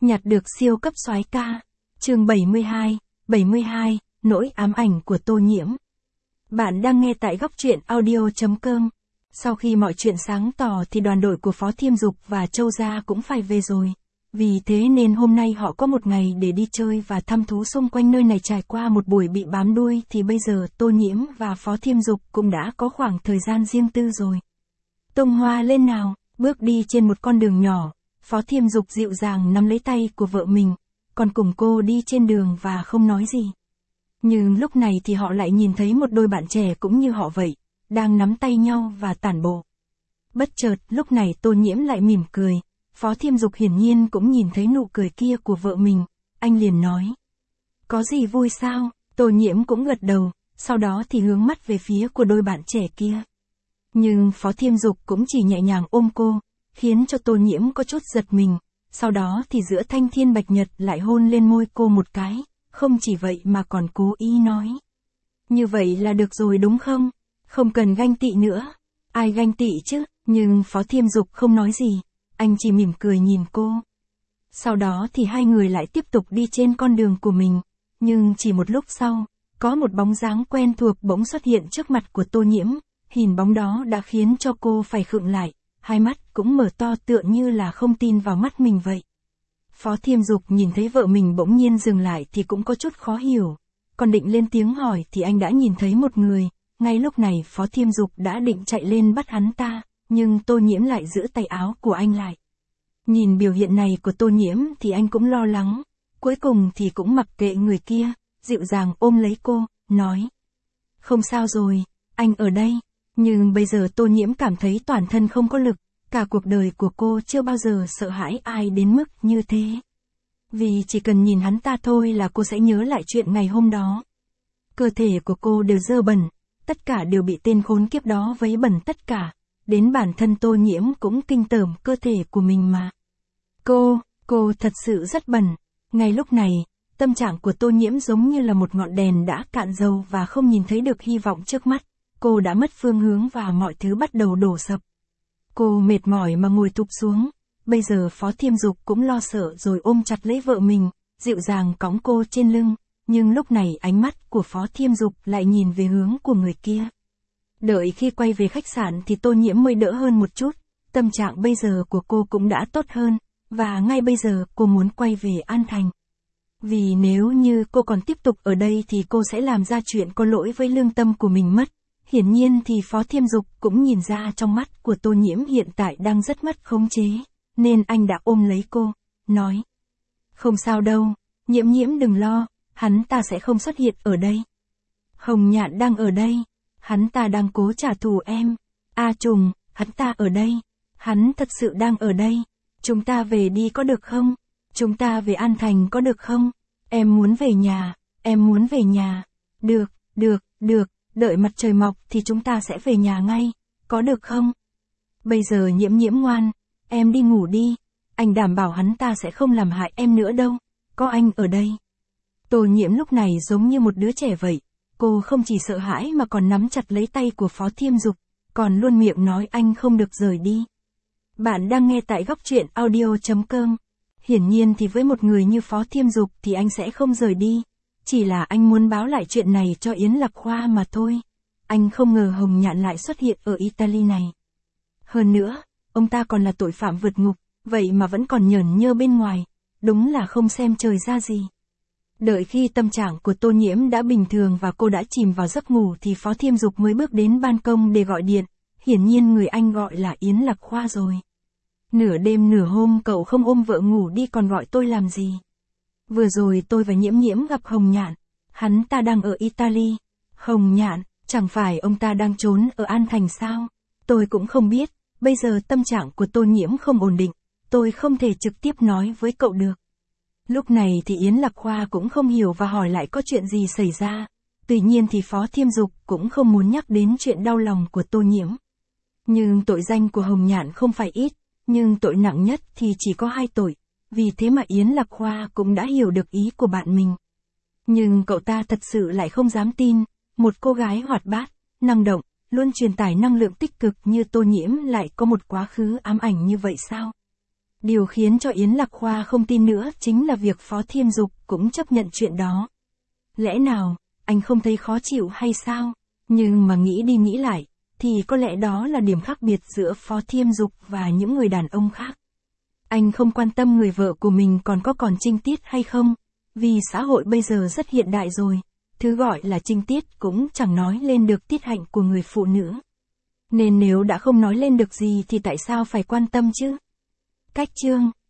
Nhặt được siêu cấp soái ca. Chương 72, nỗi ám ảnh của Tô Nhiễm. Bạn đang nghe tại góc truyện audio.com. Sau khi mọi chuyện sáng tỏ thì đoàn đội của Phó Thiêm Dục và Châu Gia cũng phải về rồi. Vì thế nên hôm nay họ có một ngày để đi chơi và thăm thú xung quanh nơi này. Trải qua một buổi bị bám đuôi thì bây giờ Tô Nhiễm và Phó Thiêm Dục cũng đã có khoảng thời gian riêng tư rồi. Tung hoa lên nào, bước đi trên một con đường nhỏ, Phó Thiêm Dục dịu dàng nắm lấy tay của vợ mình, còn cùng cô đi trên đường và không nói gì. Nhưng lúc này thì họ lại nhìn thấy một đôi bạn trẻ cũng như họ vậy, đang nắm tay nhau và tản bộ. Bất chợt lúc này Tô Nhiễm lại mỉm cười, Phó Thiêm Dục hiển nhiên cũng nhìn thấy nụ cười kia của vợ mình, anh liền nói. Có gì vui sao? Tô Nhiễm cũng gật đầu, sau đó thì hướng mắt về phía của đôi bạn trẻ kia. Nhưng Phó Thiêm Dục cũng chỉ nhẹ nhàng ôm cô, khiến cho Tô Nhiễm có chút giật mình, sau đó thì giữa thanh thiên bạch nhật lại hôn lên môi cô một cái, không chỉ vậy mà còn cố ý nói. Như vậy là được rồi đúng không? Không cần ganh tị nữa. Ai ganh tị chứ? Nhưng Phó Thiêm Dục không nói gì, anh chỉ mỉm cười nhìn cô. Sau đó thì hai người lại tiếp tục đi trên con đường của mình, nhưng chỉ một lúc sau, có một bóng dáng quen thuộc bỗng xuất hiện trước mặt của Tô Nhiễm, hình bóng đó đã khiến cho cô phải khựng lại, hai mắt cũng mở to tựa như là không tin vào mắt mình vậy. Phó Thiêm Dục nhìn thấy vợ mình bỗng nhiên dừng lại thì cũng có chút khó hiểu, còn định lên tiếng hỏi thì anh đã nhìn thấy một người, ngay lúc này Phó Thiêm Dục đã định chạy lên bắt hắn ta, nhưng Tô Nhiễm lại giữ tay áo của anh lại. Nhìn biểu hiện này của Tô Nhiễm thì anh cũng lo lắng, cuối cùng thì cũng mặc kệ người kia, dịu dàng ôm lấy cô, nói. Không sao rồi, anh ở đây. Nhưng bây giờ Tô Nhiễm cảm thấy toàn thân không có lực, cả cuộc đời của cô chưa bao giờ sợ hãi ai đến mức như thế. Vì chỉ cần nhìn hắn ta thôi là cô sẽ nhớ lại chuyện ngày hôm đó. Cơ thể của cô đều dơ bẩn, tất cả đều bị tên khốn kiếp đó vấy bẩn tất cả, đến bản thân Tô Nhiễm cũng kinh tởm cơ thể của mình mà. Cô thật sự rất bẩn. Ngay lúc này, tâm trạng của Tô Nhiễm giống như là một ngọn đèn đã cạn dầu và không nhìn thấy được hy vọng trước mắt. Cô đã mất phương hướng và mọi thứ bắt đầu đổ sập. Cô mệt mỏi mà ngồi thụp xuống, bây giờ Phó Thiêm Dục cũng lo sợ rồi ôm chặt lấy vợ mình, dịu dàng cõng cô trên lưng, nhưng lúc này ánh mắt của Phó Thiêm Dục lại nhìn về hướng của người kia. Đợi khi quay về khách sạn thì Tô Nhiễm mới đỡ hơn một chút, tâm trạng bây giờ của cô cũng đã tốt hơn, và ngay bây giờ cô muốn quay về An Thành. Vì nếu như cô còn tiếp tục ở đây thì cô sẽ làm ra chuyện có lỗi với lương tâm của mình mất. Hiển nhiên thì Phó Thiêm Dục cũng nhìn ra trong mắt của Tô Nhiễm hiện tại đang rất mất khống chế, nên anh đã ôm lấy cô, nói. Không sao đâu, Nhiễm đừng lo, hắn ta sẽ không xuất hiện ở đây. Hồng Nhạn đang ở đây, hắn ta đang cố trả thù em. A Trùng, hắn ta ở đây, hắn thật sự đang ở đây. Chúng ta về đi có được không? Chúng ta về An Thành có được không? Em muốn về nhà. Được. Đợi mặt trời mọc thì chúng ta sẽ về nhà ngay, có được không? Bây giờ Nhiễm ngoan, em đi ngủ đi, anh đảm bảo hắn ta sẽ không làm hại em nữa đâu, có anh ở đây. Tô Nhiễm lúc này giống như một đứa trẻ vậy, cô không chỉ sợ hãi mà còn nắm chặt lấy tay của Phó Thiêm Dục, còn luôn miệng nói anh không được rời đi. Bạn đang nghe tại góc truyện audio.com. Hiển nhiên thì với một người như Phó Thiêm Dục thì anh sẽ không rời đi. Chỉ là anh muốn báo lại chuyện này cho Yến Lạc Khoa mà thôi. Anh không ngờ Hồng Nhạn lại xuất hiện ở Italy này. Hơn nữa, ông ta còn là tội phạm vượt ngục, vậy mà vẫn còn nhởn nhơ bên ngoài. Đúng là không xem trời ra gì. Đợi khi tâm trạng của Tô Nhiễm đã bình thường và cô đã chìm vào giấc ngủ thì Phó Thiêm Dục mới bước đến ban công để gọi điện. Hiển nhiên người anh gọi là Yến Lạc Khoa rồi. Nửa đêm nửa hôm cậu không ôm vợ ngủ đi còn gọi tôi làm gì? Vừa rồi tôi và Nhiễm gặp Hồng Nhạn, hắn ta đang ở Italy. Hồng Nhạn, chẳng phải ông ta đang trốn ở An Thành sao? Tôi cũng không biết, bây giờ tâm trạng của Tô Nhiễm không ổn định, tôi không thể trực tiếp nói với cậu được. Lúc này thì Yến Lạc Khoa cũng không hiểu và hỏi lại có chuyện gì xảy ra, tuy nhiên thì Phó Thiêm Dục cũng không muốn nhắc đến chuyện đau lòng của Tô Nhiễm. Nhưng tội danh của Hồng Nhạn không phải ít, nhưng tội nặng nhất thì chỉ có 2 tội. Vì thế mà Yến Lạc Khoa cũng đã hiểu được ý của bạn mình. Nhưng cậu ta thật sự lại không dám tin, một cô gái hoạt bát, năng động, luôn truyền tải năng lượng tích cực như Tô Nhiễm lại có một quá khứ ám ảnh như vậy sao? Điều khiến cho Yến Lạc Khoa không tin nữa chính là việc Phó Thiêm Dục cũng chấp nhận chuyện đó. Lẽ nào, anh không thấy khó chịu hay sao? Nhưng mà nghĩ đi nghĩ lại, thì có lẽ đó là điểm khác biệt giữa Phó Thiêm Dục và những người đàn ông khác. Anh không quan tâm người vợ của mình còn trinh tiết hay không, vì xã hội bây giờ rất hiện đại rồi, thứ gọi là trinh tiết cũng chẳng nói lên được tiết hạnh của người phụ nữ. Nên nếu đã không nói lên được gì thì tại sao phải quan tâm chứ? Cách chương